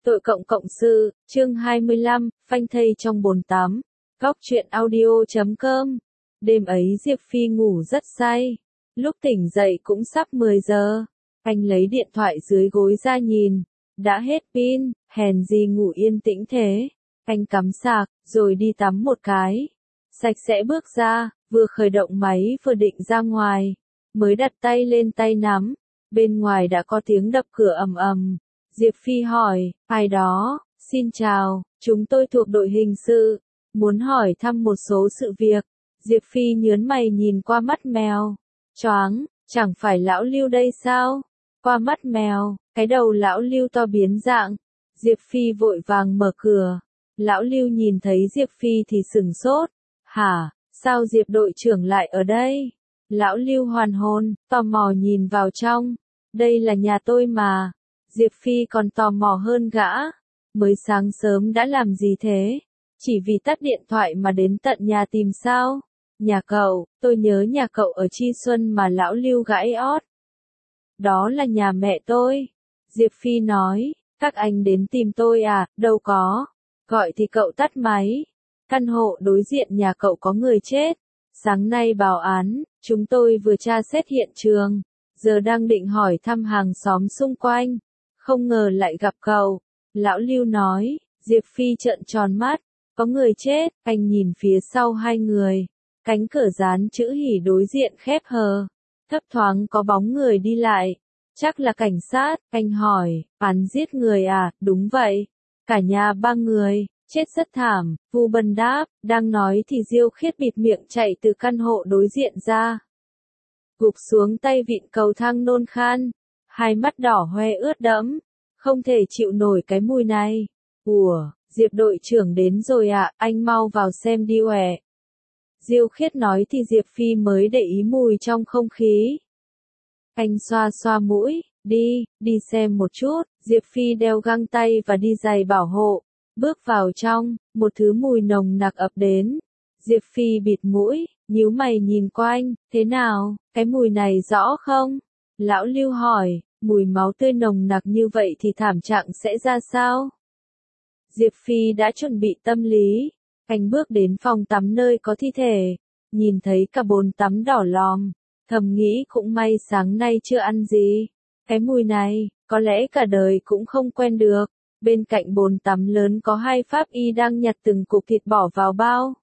Tội cộng cộng sự, chương 25, phanh thây trong bồn tắm. Góc truyện audio.com. Đêm ấy Diệp Phi ngủ rất say. Lúc tỉnh dậy cũng sắp 10 giờ. Anh lấy điện thoại dưới gối ra nhìn. Đã hết pin, hèn gì ngủ yên tĩnh thế. Anh cắm sạc, rồi đi tắm một cái. Sạch sẽ bước ra, vừa khởi động máy vừa định ra ngoài. Mới đặt tay lên tay nắm. Bên ngoài đã có tiếng đập cửa ầm ầm. Diệp Phi hỏi, ai đó, xin chào, chúng tôi thuộc đội hình sự, muốn hỏi thăm một số sự việc. Diệp Phi nhớn mày nhìn qua mắt mèo, choáng, chẳng phải lão Lưu đây sao? Qua mắt mèo, cái đầu lão Lưu to biến dạng. Diệp Phi vội vàng mở cửa, lão Lưu nhìn thấy Diệp Phi thì sửng sốt, hả, sao Diệp đội trưởng lại ở đây? Lão Lưu hoàn hồn, tò mò nhìn vào trong, đây là nhà tôi mà. Diệp Phi còn tò mò hơn gã. Mới sáng sớm đã làm gì thế? Chỉ vì tắt điện thoại mà đến tận nhà tìm sao? Nhà cậu, tôi nhớ nhà cậu ở Chi Xuân mà lão Lưu gãi ót. Đó là nhà mẹ tôi. Diệp Phi nói, các anh đến tìm tôi à, đâu có. Gọi thì cậu tắt máy. Căn hộ đối diện nhà cậu có người chết. Sáng nay báo án, chúng tôi vừa tra xét hiện trường. Giờ đang định hỏi thăm hàng xóm xung quanh. Không ngờ lại gặp cậu. Lão Lưu nói, Diệp Phi trợn tròn mắt, có người chết, anh nhìn phía sau hai người. Cánh cửa dán chữ hỉ đối diện khép hờ. Thấp thoáng có bóng người đi lại. Chắc là cảnh sát, anh hỏi, án giết người à, đúng vậy. Cả nhà 3 người, chết rất thảm, Vu Bân đáp, đang nói thì Diêu Khiết bịt miệng chạy từ căn hộ đối diện ra. Gục xuống tay vịn cầu thang nôn khan. Hai mắt đỏ hoe ướt đẫm, không thể chịu nổi cái mùi này. Ủa, Diệp đội trưởng đến rồi ạ, anh mau vào xem đi uẻ. Diêu Khiết nói thì Diệp Phi mới để ý mùi trong không khí. Anh xoa xoa mũi, đi xem một chút. Diệp Phi đeo găng tay và đi giày bảo hộ. Bước vào trong, một thứ mùi nồng nặc ập đến. Diệp Phi bịt mũi, nhíu mày nhìn quanh, thế nào, cái mùi này rõ không? Lão Lưu hỏi, mùi máu tươi nồng nặc như vậy thì thảm trạng sẽ ra sao? Diệp Phi đã chuẩn bị tâm lý. Anh bước đến phòng tắm nơi có thi thể. Nhìn thấy cả bồn tắm đỏ lòm. Thầm nghĩ cũng may sáng nay chưa ăn gì. Cái mùi này, có lẽ cả đời cũng không quen được. Bên cạnh bồn tắm lớn có hai pháp y đang nhặt từng cục thịt bỏ vào bao.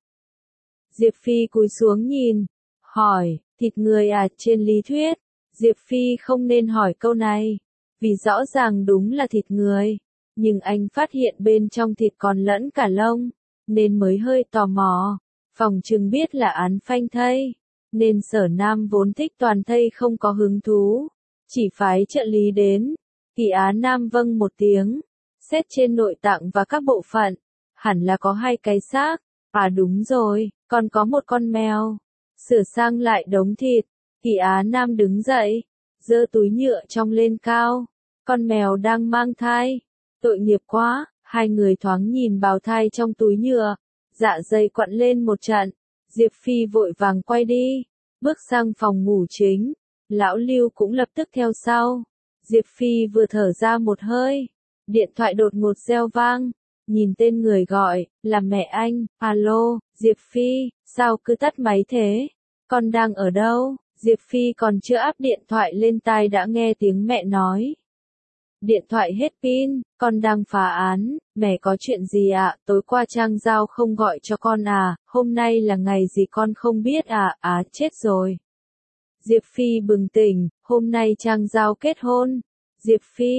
Diệp Phi cúi xuống nhìn. Hỏi, thịt người à, trên lý thuyết. Diệp Phi không nên hỏi câu này, vì rõ ràng đúng là thịt người, nhưng anh phát hiện bên trong thịt còn lẫn cả lông, nên mới hơi tò mò. Phòng chừng biết là án phanh thây, nên Sở Nam vốn thích toàn thây không có hứng thú, chỉ phái trợ lý đến. Kỳ Á Nam vâng một tiếng, xét trên nội tạng và các bộ phận, hẳn là có 2 cái xác, à đúng rồi, còn có một con mèo. Sửa sang lại đống thịt. Kỳ Á Nam đứng dậy, giơ túi nhựa trong lên cao. Con mèo đang mang thai. Tội nghiệp quá, hai người thoáng nhìn bào thai trong túi nhựa. Dạ dày quặn lên một trận. Diệp Phi vội vàng quay đi, bước sang phòng ngủ chính. Lão Lưu cũng lập tức theo sau. Diệp Phi vừa thở ra một hơi. Điện thoại đột ngột reo vang. Nhìn tên người gọi, là mẹ anh. Alo, Diệp Phi, sao cứ tắt máy thế? Con đang ở đâu? Diệp Phi còn chưa áp điện thoại lên tai đã nghe tiếng mẹ nói. Điện thoại hết pin, con đang phá án, mẹ có chuyện gì ạ? Tối qua Trang Giao không gọi cho con à, hôm nay là ngày gì con không biết à, chết rồi. Diệp Phi bừng tỉnh, hôm nay Trang Giao kết hôn. Diệp Phi,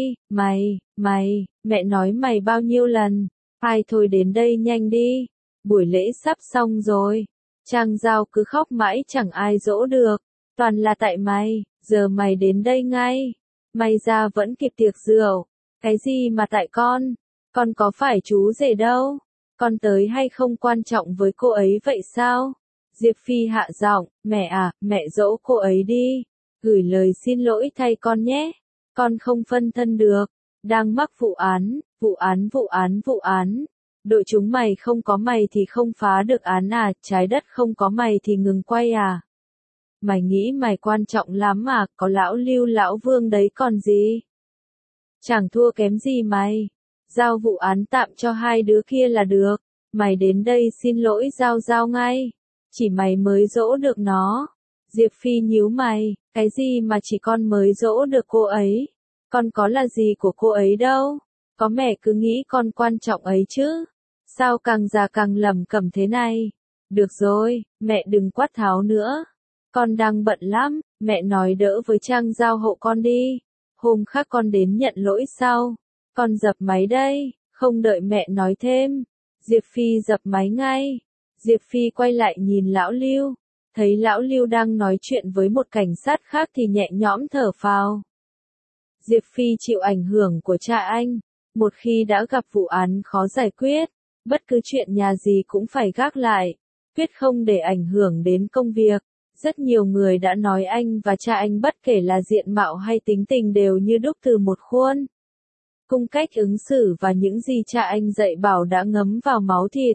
mày, mẹ nói mày bao nhiêu lần, ai thôi đến đây nhanh đi, buổi lễ sắp xong rồi. Trang Giao cứ khóc mãi chẳng ai dỗ được. Toàn là tại mày, giờ mày đến đây ngay. May ra vẫn kịp tiệc rượu. Cái gì mà tại con có phải chú rể đâu. Con tới hay không quan trọng với cô ấy vậy sao? Diệp Phi hạ giọng, mẹ à, mẹ dỗ cô ấy đi. Gửi lời xin lỗi thay con nhé. Con không phân thân được. Đang mắc vụ án. Đội chúng mày không có mày thì không phá được án à, trái đất không có mày thì ngừng quay à. Mày nghĩ mày quan trọng lắm à, có lão Lưu lão Vương đấy còn gì. Chẳng thua kém gì mày. giao vụ án tạm cho hai đứa kia là được, mày đến đây xin lỗi giao ngay, chỉ mày mới dỗ được nó. Diệp Phi nhíu mày, cái gì mà chỉ con mới dỗ được cô ấy, con có là gì của cô ấy đâu, có mẹ cứ nghĩ con quan trọng ấy chứ, sao càng già càng lẩm cẩm thế này. Được rồi, mẹ đừng quát tháo nữa, con đang bận lắm, mẹ nói đỡ với Trang Giao hộ con đi, hôm khác con đến nhận lỗi sau, con dập máy đây, không đợi mẹ nói thêm. Diệp Phi dập máy ngay. Diệp Phi quay lại nhìn lão Lưu, thấy lão Lưu đang nói chuyện với một cảnh sát khác thì nhẹ nhõm thở phào. Diệp Phi chịu ảnh hưởng của cha anh, một khi đã gặp vụ án khó giải quyết, bất cứ chuyện nhà gì cũng phải gác lại, quyết không để ảnh hưởng đến công việc. Rất nhiều người đã nói anh và cha anh bất kể là diện mạo hay tính tình đều như đúc từ một khuôn. Cung cách ứng xử và những gì cha anh dạy bảo đã ngấm vào máu thịt.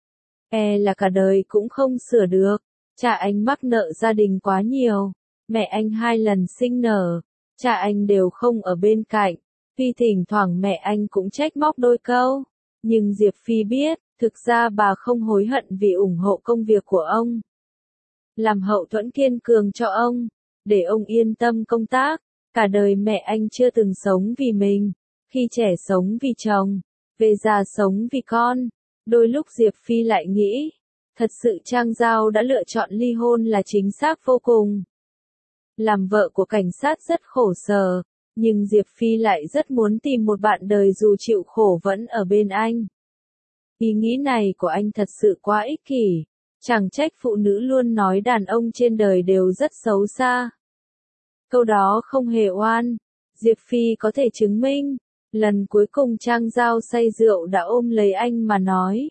Là cả đời cũng không sửa được. Cha anh mắc nợ gia đình quá nhiều. Mẹ anh 2 lần sinh nở. Cha anh đều không ở bên cạnh. Tuy thỉnh thoảng mẹ anh cũng trách móc đôi câu. Nhưng Diệp Phi biết, thực ra bà không hối hận vì ủng hộ công việc của ông. Làm hậu thuẫn kiên cường cho ông, để ông yên tâm công tác. Cả đời mẹ anh chưa từng sống vì mình. Khi trẻ sống vì chồng, về già sống vì con. Đôi lúc Diệp Phi lại nghĩ, thật sự Trang Giao đã lựa chọn ly hôn là chính xác vô cùng. Làm vợ của cảnh sát rất khổ sở, nhưng Diệp Phi lại rất muốn tìm một bạn đời dù chịu khổ vẫn ở bên anh. Ý nghĩ này của anh thật sự quá ích kỷ, chẳng trách phụ nữ luôn nói đàn ông trên đời đều rất xấu xa. Câu đó không hề oan, Diệp Phi có thể chứng minh. Lần cuối cùng Trang Giao say rượu đã ôm lấy anh mà nói.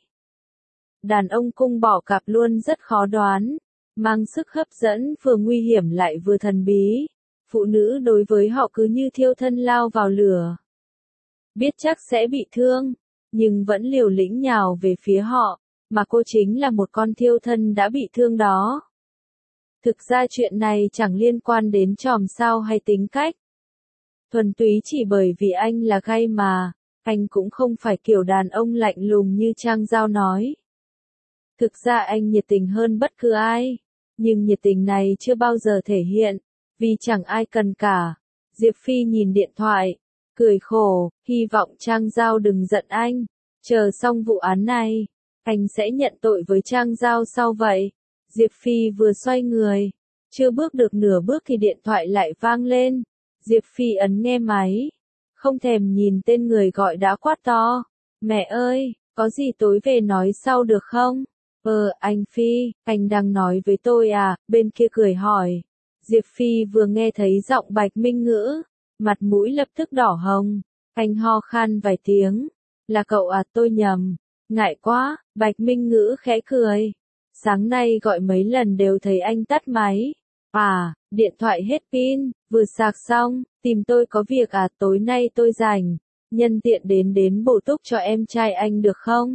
Đàn ông cung bỏ cặp luôn rất khó đoán, mang sức hấp dẫn vừa nguy hiểm lại vừa thần bí. Phụ nữ đối với họ cứ như thiêu thân lao vào lửa. Biết chắc sẽ bị thương, nhưng vẫn liều lĩnh nhào về phía họ, mà cô chính là một con thiêu thân đã bị thương đó. Thực ra chuyện này chẳng liên quan đến chòm sao hay tính cách. Thuần túy chỉ bởi vì anh là gay mà, anh cũng không phải kiểu đàn ông lạnh lùng như Trang Giao nói. Thực ra anh nhiệt tình hơn bất cứ ai, nhưng nhiệt tình này chưa bao giờ thể hiện, vì chẳng ai cần cả. Diệp Phi nhìn điện thoại, cười khổ, hy vọng Trang Giao đừng giận anh, chờ xong vụ án này, anh sẽ nhận tội với Trang Giao sau vậy. Diệp Phi vừa xoay người, chưa bước được nửa bước thì điện thoại lại vang lên. Diệp Phi ấn nghe máy, không thèm nhìn tên người gọi đã quát to. Mẹ ơi, có gì tối về nói sau được không? Anh Phi, anh đang nói với tôi à? Bên kia cười hỏi. Diệp Phi vừa nghe thấy giọng Bạch Minh Ngữ, mặt mũi lập tức đỏ hồng. Anh ho khan vài tiếng. Là cậu à, tôi nhầm. Ngại quá, Bạch Minh Ngữ khẽ cười. Sáng nay gọi mấy lần đều thấy anh tắt máy. À, điện thoại hết pin, vừa sạc xong, tìm tôi có việc à? Tối nay tôi rảnh, nhân tiện đến bổ túc cho em trai anh được không?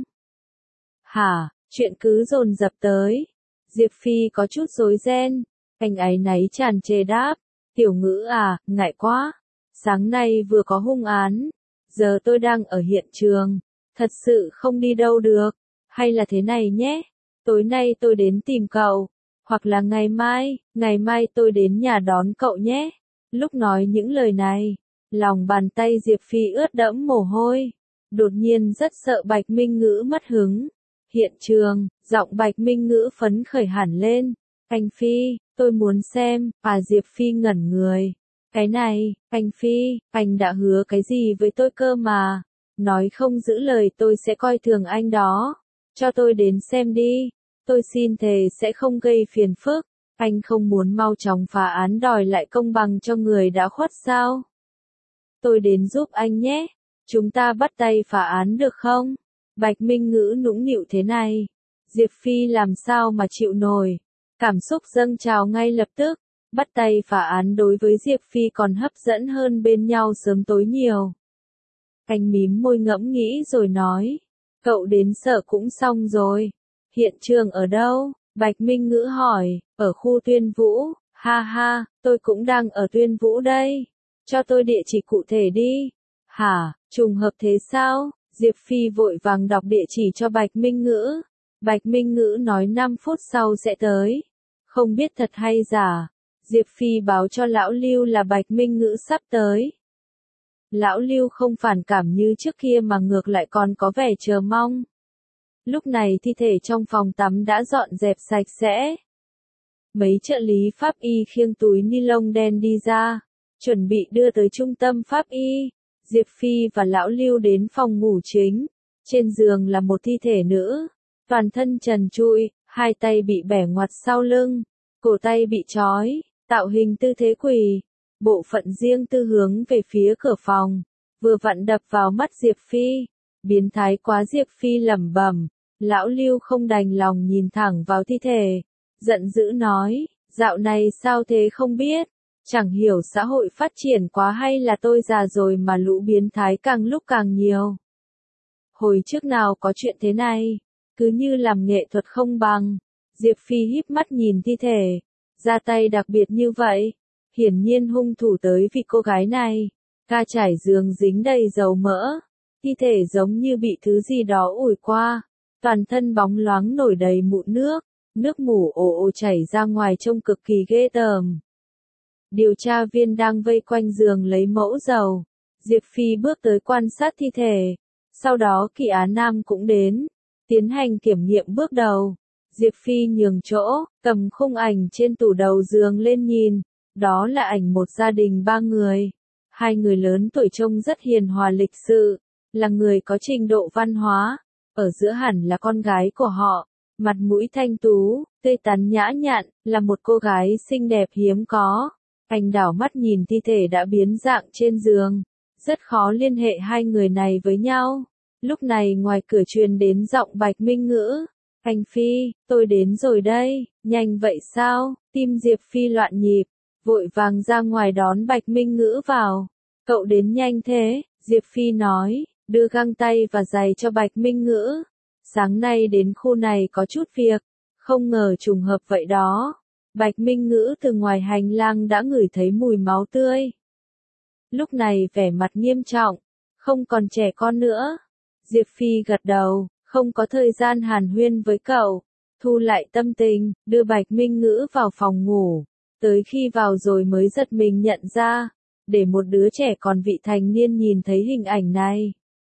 Hả, chuyện cứ dồn dập tới. Diệp Phi có chút rối ren, anh áy náy tràn trề đáp, Tiểu Ngữ à, ngại quá, sáng nay vừa có hung án, giờ tôi đang ở hiện trường, thật sự không đi đâu được, hay là thế này nhé, tối nay tôi đến tìm cậu. Hoặc là ngày mai tôi đến nhà đón cậu nhé. Lúc nói những lời này, lòng bàn tay Diệp Phi ướt đẫm mồ hôi. Đột nhiên rất sợ Bạch Minh Ngữ mất hứng. Hiện trường, giọng Bạch Minh Ngữ phấn khởi hẳn lên. Anh Phi, tôi muốn xem. Diệp Phi ngẩn người. Cái này, anh Phi, anh đã hứa cái gì với tôi cơ mà. Nói không giữ lời tôi sẽ coi thường anh đó. Cho tôi đến xem đi. Tôi xin thề sẽ không gây phiền phức. Anh không muốn mau chóng phá án đòi lại công bằng cho người đã khuất sao? Tôi đến giúp anh nhé. Chúng ta bắt tay phá án được không? Bạch Minh Ngữ nũng nịu thế này. Diệp Phi làm sao mà chịu nổi. Cảm xúc dâng trào ngay lập tức. Bắt tay phá án đối với Diệp Phi còn hấp dẫn hơn bên nhau sớm tối nhiều. Anh mím môi ngẫm nghĩ rồi nói. Cậu đến sở cũng xong rồi. Hiện trường ở đâu? Bạch Minh Ngữ hỏi. Ở khu Tuyên Vũ. Ha ha, tôi cũng đang ở Tuyên Vũ đây. Cho tôi địa chỉ cụ thể đi. Hả, trùng hợp thế sao? Diệp Phi vội vàng đọc địa chỉ cho Bạch Minh Ngữ. Bạch Minh Ngữ nói 5 phút sau sẽ tới. Không biết thật hay giả. Diệp Phi báo cho Lão Lưu là Bạch Minh Ngữ sắp tới. Lão Lưu không phản cảm như trước kia mà ngược lại còn có vẻ chờ mong. Lúc này thi thể trong phòng tắm đã dọn dẹp sạch sẽ. Mấy trợ lý pháp y khiêng túi ni lông đen đi ra, chuẩn bị đưa tới trung tâm pháp y. Diệp Phi và Lão Lưu đến phòng ngủ chính. Trên giường là một thi thể nữ, toàn thân trần trụi, hai tay bị bẻ ngoặt sau lưng, cổ tay bị trói, tạo hình tư thế quỳ. Bộ phận riêng tư hướng về phía cửa phòng, vừa vặn đập vào mắt Diệp Phi. Biến thái quá, Diệp Phi lẩm bẩm. Lão Lưu không đành lòng nhìn thẳng vào thi thể, giận dữ nói, dạo này sao thế không biết, chẳng hiểu xã hội phát triển quá hay là tôi già rồi mà lũ biến thái càng lúc càng nhiều. Hồi trước nào có chuyện thế này, cứ như làm nghệ thuật không bằng. Diệp Phi híp mắt nhìn thi thể, ra tay đặc biệt như vậy, hiển nhiên hung thủ tới vì cô gái này. Ga trải giường dính đầy dầu mỡ, thi thể giống như bị thứ gì đó ủi qua, toàn thân bóng loáng nổi đầy mụn nước, nước mủ ồ ồ chảy ra ngoài trông cực kỳ ghê tởm. Điều tra viên đang vây quanh giường lấy mẫu dầu. Diệp Phi bước tới quan sát thi thể, sau đó Kỳ Á Nam cũng đến, tiến hành kiểm nghiệm bước đầu. Diệp Phi nhường chỗ, cầm khung ảnh trên tủ đầu giường lên nhìn, đó là ảnh một gia đình 3 người. 2 người lớn tuổi trông rất hiền hòa lịch sự, là người có trình độ văn hóa. Ở giữa hẳn là con gái của họ, mặt mũi thanh tú, tươi tắn nhã nhặn, là một cô gái xinh đẹp hiếm có. Anh đảo mắt nhìn thi thể đã biến dạng trên giường, rất khó liên hệ hai người này với nhau. Lúc này ngoài cửa truyền đến giọng Bạch Minh Ngữ. Anh Phi, tôi đến rồi đây, nhanh vậy sao? Tim Diệp Phi loạn nhịp, vội vàng ra ngoài đón Bạch Minh Ngữ vào. Cậu đến nhanh thế, Diệp Phi nói, đưa găng tay và giày cho Bạch Minh Ngữ. Sáng nay đến khu này có chút việc, không ngờ trùng hợp vậy đó. Bạch Minh Ngữ từ ngoài hành lang đã ngửi thấy mùi máu tươi. Lúc này vẻ mặt nghiêm trọng, không còn trẻ con nữa. Diệp Phi gật đầu, không có thời gian hàn huyên với cậu, thu lại tâm tình, đưa Bạch Minh Ngữ vào phòng ngủ. Tới khi vào rồi mới giật mình nhận ra, để một đứa trẻ còn vị thành niên nhìn thấy hình ảnh này.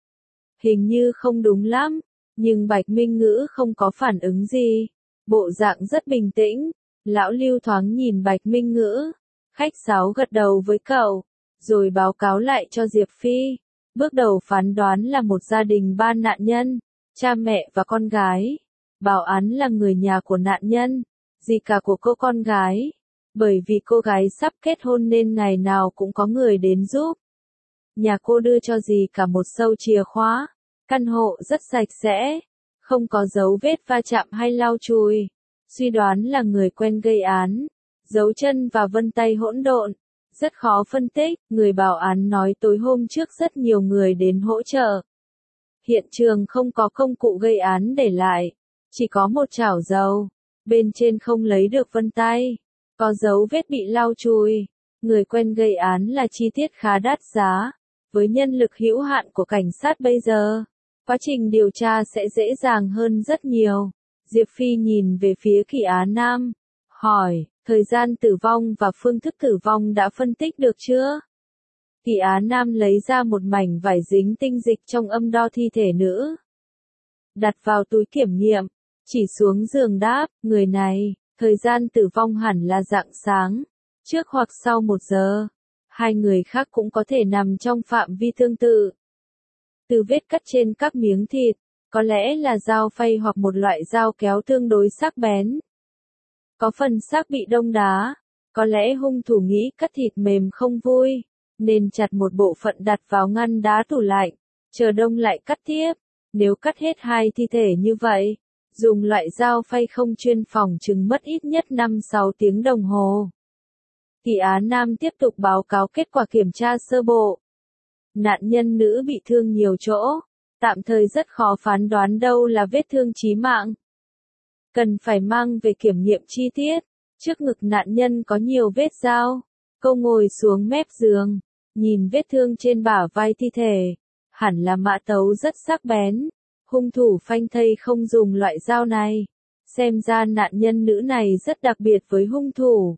Hình như không đúng lắm, nhưng Bạch Minh Ngữ không có phản ứng gì, bộ dạng rất bình tĩnh. Lão Lưu thoáng nhìn Bạch Minh Ngữ, khách sáo gật đầu với cậu, rồi báo cáo lại cho Diệp Phi. Bước đầu phán đoán là một gia đình 3 nạn nhân, cha mẹ và con gái. Bảo án là người nhà của nạn nhân, dì cả của cô con gái. Bởi vì cô gái sắp kết hôn nên ngày nào cũng có người đến giúp. Nhà cô đưa cho dì cả một sâu chìa khóa, căn hộ rất sạch sẽ, không có dấu vết va chạm hay lau chùi. Suy đoán là người quen gây án, dấu chân và vân tay hỗn độn, rất khó phân tích. Người bảo án nói tối hôm trước rất nhiều người đến hỗ trợ. Hiện trường không có công cụ gây án để lại, chỉ có một chảo dầu, bên trên không lấy được vân tay, có dấu vết bị lau chùi. Người quen gây án là chi tiết khá đắt giá, với nhân lực hữu hạn của cảnh sát bây giờ, quá trình điều tra sẽ dễ dàng hơn rất nhiều. Diệp Phi nhìn về phía Kỳ Á Nam, hỏi, thời gian tử vong và phương thức tử vong đã phân tích được chưa? Kỳ Á Nam lấy ra một mảnh vải dính tinh dịch trong âm đo thi thể nữ, đặt vào túi kiểm nghiệm, chỉ xuống giường đáp, người này, thời gian tử vong hẳn là rạng sáng, trước hoặc sau 1 giờ. 2 người khác cũng có thể nằm trong phạm vi tương tự. Từ vết cắt trên các miếng thịt, có lẽ là dao phay hoặc một loại dao kéo tương đối sắc bén. Có phần xác bị đông đá, có lẽ hung thủ nghĩ cắt thịt mềm không vui, nên chặt một bộ phận đặt vào ngăn đá tủ lạnh, chờ đông lại cắt tiếp. Nếu cắt hết 2 thi thể như vậy, dùng loại dao phay không chuyên phòng chừng mất ít nhất 5-6 tiếng đồng hồ. Kỳ Á Nam tiếp tục báo cáo kết quả kiểm tra sơ bộ. Nạn nhân nữ bị thương nhiều chỗ, tạm thời rất khó phán đoán đâu là vết thương chí mạng. Cần phải mang về kiểm nghiệm chi tiết. Trước ngực nạn nhân có nhiều vết dao. Cô ngồi xuống mép giường, nhìn vết thương trên bả vai thi thể. hẳn là mã tấu rất sắc bén. Hung thủ phanh thây không dùng loại dao này. Xem ra nạn nhân nữ này rất đặc biệt với hung thủ.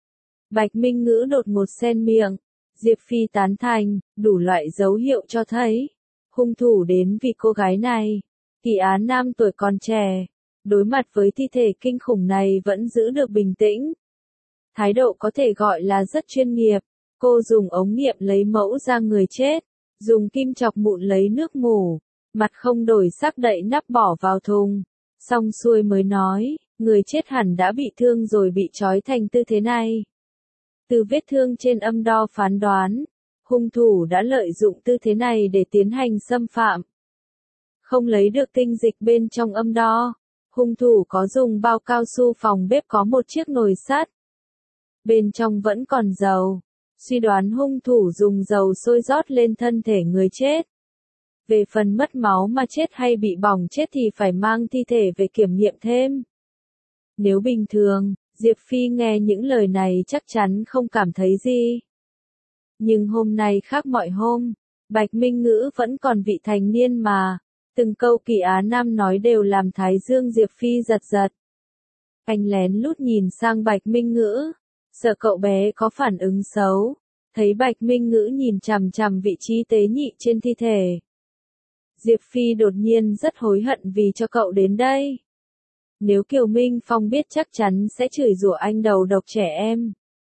Bạch Minh Ngữ đột ngột xen miệng. Diệp Phi tán thành, đủ loại dấu hiệu cho thấy. Hung thủ đến vì cô gái này. Kỳ Á Nam tuổi còn trẻ. Đối mặt với thi thể kinh khủng này vẫn giữ được bình tĩnh. Thái độ có thể gọi là rất chuyên nghiệp. Cô dùng ống nghiệm lấy mẫu ra người chết. Dùng kim chọc mụn lấy nước ngủ. Mặt không đổi sắc đậy nắp bỏ vào thùng. Xong xuôi mới nói, người chết hẳn đã bị thương rồi bị trói thành tư thế này. Từ vết thương trên âm đo phán đoán, hung thủ đã lợi dụng tư thế này để tiến hành xâm phạm. Không lấy được tinh dịch bên trong âm đo, hung thủ có dùng bao cao su phòng bếp có một chiếc nồi sắt. Bên trong vẫn còn dầu, suy đoán hung thủ dùng dầu sôi rót lên thân thể người chết. Về phần mất máu mà chết hay bị bỏng chết thì phải mang thi thể về kiểm nghiệm thêm. Nếu bình thường, Diệp Phi nghe những lời này chắc chắn không cảm thấy gì. Nhưng hôm nay khác mọi hôm, Bạch Minh Ngữ vẫn còn vị thành niên mà. Từng câu Kỳ Á Nam nói đều làm thái dương Diệp Phi giật giật. Anh lén lút nhìn sang Bạch Minh Ngữ, sợ cậu bé có phản ứng xấu. Thấy Bạch Minh Ngữ nhìn chằm chằm vị trí tế nhị trên thi thể. Diệp Phi đột nhiên rất hối hận vì cho cậu đến đây. Nếu Kiều Minh Phong biết chắc chắn sẽ chửi rủa anh đầu độc trẻ em.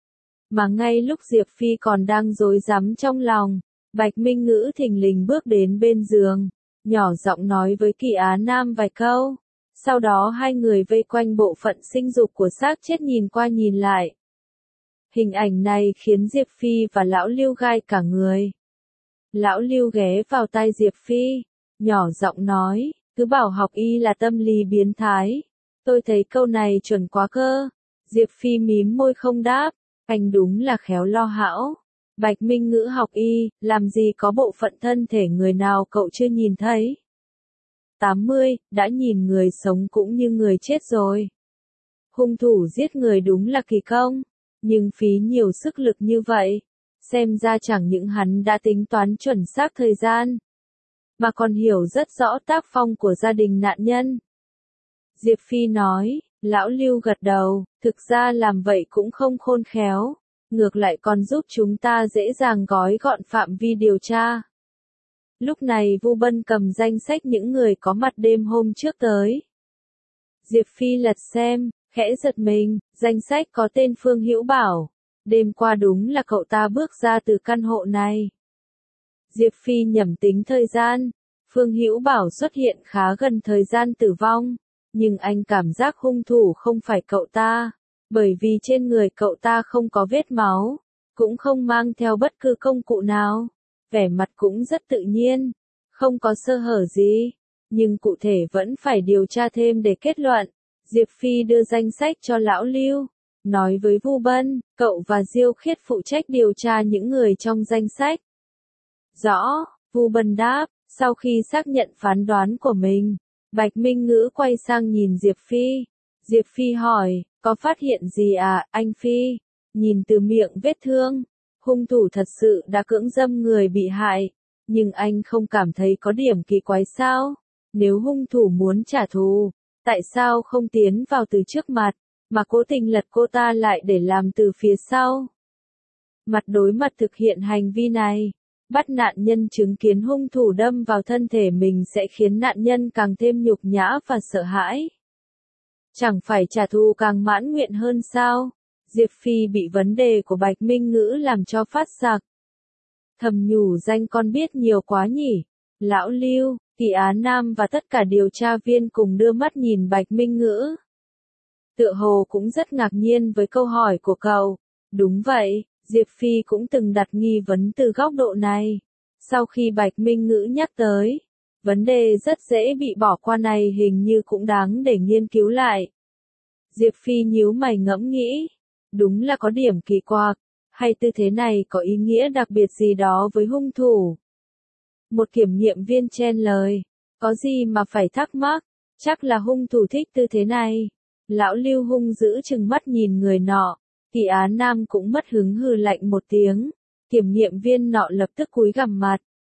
Mà ngay lúc Diệp Phi còn đang rối rắm trong lòng, Bạch Minh Ngữ thình lình bước đến bên giường, nhỏ giọng nói với Kỳ Á Nam vài câu. Sau đó hai người vây quanh bộ phận sinh dục của xác chết nhìn qua nhìn lại. Hình ảnh này khiến Diệp Phi và Lão Lưu gai cả người. Lão Lưu ghé vào tai Diệp Phi, nhỏ giọng nói, cứ bảo học y là tâm lý biến thái. Tôi thấy câu này chuẩn quá cơ. Diệp Phi mím môi không đáp, anh đúng là khéo lo hão. Bạch Minh Ngữ học y, làm gì có bộ phận thân thể người nào cậu chưa nhìn thấy. 80, đã nhìn người sống cũng như người chết rồi. Hung thủ giết người đúng là kỳ công, nhưng phí nhiều sức lực như vậy. Xem ra chẳng những hắn đã tính toán chuẩn xác thời gian, mà còn hiểu rất rõ tác phong của gia đình nạn nhân. Diệp Phi nói, Lão Lưu gật đầu, thực ra làm vậy cũng không khôn khéo, ngược lại còn giúp chúng ta dễ dàng gói gọn phạm vi điều tra. Lúc này Vu Bân cầm danh sách những người có mặt đêm hôm trước tới. Diệp Phi lật xem, khẽ giật mình, danh sách có tên Phương Hữu Bảo. Đêm qua đúng là cậu ta bước ra từ căn hộ này. Diệp Phi nhẩm tính thời gian, Phương Hữu Bảo xuất hiện khá gần thời gian tử vong, nhưng anh cảm giác hung thủ không phải cậu ta, bởi vì trên người cậu ta không có vết máu, cũng không mang theo bất cứ công cụ nào, vẻ mặt cũng rất tự nhiên, không có sơ hở gì, nhưng cụ thể vẫn phải điều tra thêm để kết luận. Diệp Phi đưa danh sách cho Lão Lưu, nói với Vu Bân, cậu và Diêu Khiết phụ trách điều tra những người trong danh sách. Rõ, Vu Bân đáp, sau khi xác nhận phán đoán của mình, Bạch Minh Ngữ quay sang nhìn Diệp Phi. Diệp Phi hỏi, có phát hiện gì à, anh Phi? Nhìn từ miệng vết thương, hung thủ thật sự đã cưỡng dâm người bị hại, nhưng anh không cảm thấy có điểm kỳ quái sao? Nếu hung thủ muốn trả thù, tại sao không tiến vào từ trước mặt, mà cố tình lật cô ta lại để làm từ phía sau? Mặt đối mặt thực hiện hành vi này, bắt nạn nhân chứng kiến hung thủ đâm vào thân thể mình sẽ khiến nạn nhân càng thêm nhục nhã và sợ hãi. Chẳng phải trả thù càng mãn nguyện hơn sao? Diệp Phi bị vấn đề của Bạch Minh Ngữ làm cho phát sặc. Thầm nhủ danh con biết nhiều quá nhỉ. Lão Lưu, Kỳ Á Nam và tất cả điều tra viên cùng đưa mắt nhìn Bạch Minh Ngữ. Tựa hồ cũng rất ngạc nhiên với câu hỏi của cậu. Đúng vậy, Diệp Phi cũng từng đặt nghi vấn từ góc độ này. Sau khi Bạch Minh Ngữ nhắc tới, vấn đề rất dễ bị bỏ qua này hình như cũng đáng để nghiên cứu lại. Diệp Phi nhíu mày ngẫm nghĩ, đúng là có điểm kỳ quặc, hay tư thế này có ý nghĩa đặc biệt gì đó với hung thủ. Một kiểm nghiệm viên chen lời, có gì mà phải thắc mắc, chắc là hung thủ thích tư thế này. Lão Lưu hung dữ trừng mắt nhìn người nọ, Kỳ Á Nam cũng mất hứng hừ lạnh một tiếng, kiểm nghiệm viên nọ lập tức cúi gằm mặt,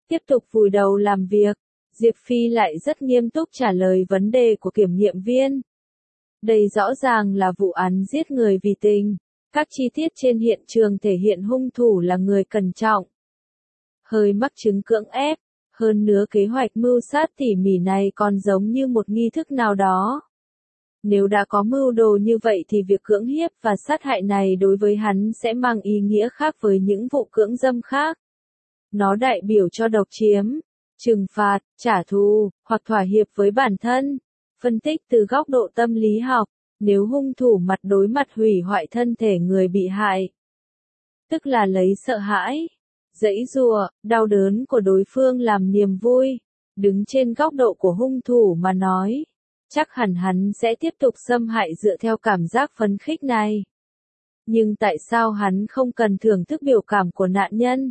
Tiếp tục vùi đầu làm việc, Diệp Phi lại rất nghiêm túc trả lời vấn đề của kiểm nghiệm viên. Đây rõ ràng là vụ án giết người vì tình. Các chi tiết trên hiện trường thể hiện hung thủ là người cẩn trọng, hơi mắc chứng cưỡng ép, hơn nữa kế hoạch mưu sát tỉ mỉ này còn giống như một nghi thức nào đó. Nếu đã có mưu đồ như vậy thì việc cưỡng hiếp và sát hại này đối với hắn sẽ mang ý nghĩa khác với những vụ cưỡng dâm khác. Nó đại biểu cho độc chiếm, trừng phạt, trả thù, hoặc thỏa hiệp với bản thân. Phân tích từ góc độ tâm lý học, nếu hung thủ mặt đối mặt hủy hoại thân thể người bị hại, tức là lấy sợ hãi, giãy giụa, đau đớn của đối phương làm niềm vui, đứng trên góc độ của hung thủ mà nói, chắc hẳn hắn sẽ tiếp tục xâm hại dựa theo cảm giác phấn khích này. Nhưng tại sao hắn không cần thưởng thức biểu cảm của nạn nhân,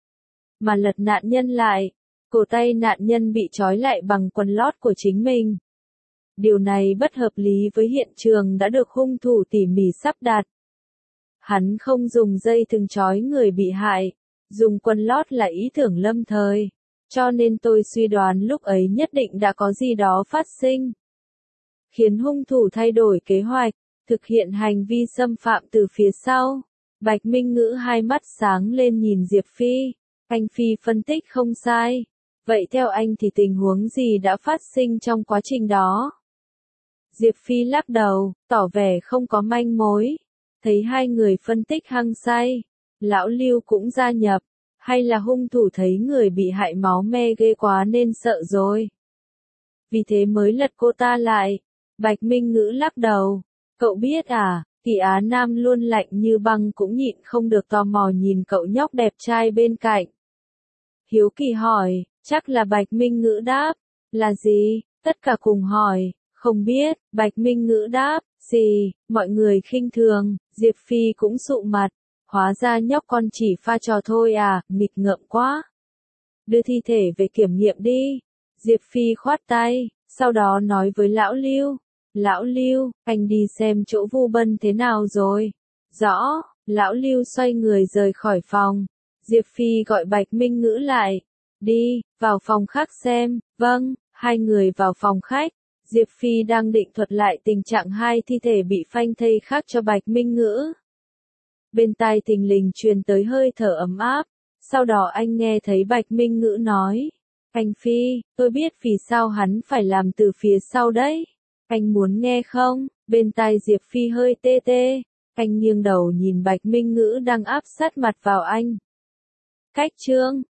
mà lật nạn nhân lại, cổ tay nạn nhân bị trói lại bằng quần lót của chính mình? Điều này bất hợp lý với hiện trường đã được hung thủ tỉ mỉ sắp đặt. Hắn không dùng dây thừng trói người bị hại, dùng quần lót là ý tưởng lâm thời, cho nên tôi suy đoán lúc ấy nhất định đã có gì đó phát sinh, khiến hung thủ thay đổi kế hoạch, thực hiện hành vi xâm phạm từ phía sau. Bạch Minh Ngữ hai mắt sáng lên nhìn Diệp Phi. Anh Phi phân tích không sai. Vậy theo anh thì tình huống gì đã phát sinh trong quá trình đó? Diệp Phi lắc đầu, tỏ vẻ không có manh mối. Thấy hai người phân tích hăng say, Lão Lưu cũng gia nhập. Hay là hung thủ thấy người bị hại máu me ghê quá nên sợ rồi, vì thế mới lật cô ta lại? Bạch Minh Ngữ lắc đầu. Cậu biết à, Kỳ Á Nam luôn lạnh như băng cũng nhịn không được tò mò nhìn cậu nhóc đẹp trai bên cạnh. Hiếu kỳ hỏi, chắc là Bạch Minh Ngữ đáp. Là gì? Tất cả cùng hỏi. Không biết, Bạch Minh Ngữ đáp. Gì? Mọi người khinh thường. Diệp Phi cũng sụ mặt. Hóa ra nhóc con chỉ pha trò thôi à, nghịch ngợm quá. Đưa thi thể về kiểm nghiệm đi. Diệp Phi khoát tay, sau đó nói với Lão Lưu. Lão Lưu, anh đi xem chỗ Vu Bân thế nào rồi? Rõ. Lão Lưu xoay người rời khỏi phòng. Diệp Phi gọi Bạch Minh Ngữ lại. Đi, vào phòng khác xem. Vâng, hai người vào phòng khách. Diệp Phi đang định thuật lại tình trạng hai thi thể bị phanh thây khác cho Bạch Minh Ngữ. Bên tai thình lình truyền tới hơi thở ấm áp. Sau đó anh nghe thấy Bạch Minh Ngữ nói. Anh Phi, tôi biết vì sao hắn phải làm từ phía sau đấy. Anh muốn nghe không? Bên tai Diệp Phi hơi tê tê. Anh nghiêng đầu nhìn Bạch Minh Ngữ đang áp sát mặt vào anh. Cách chương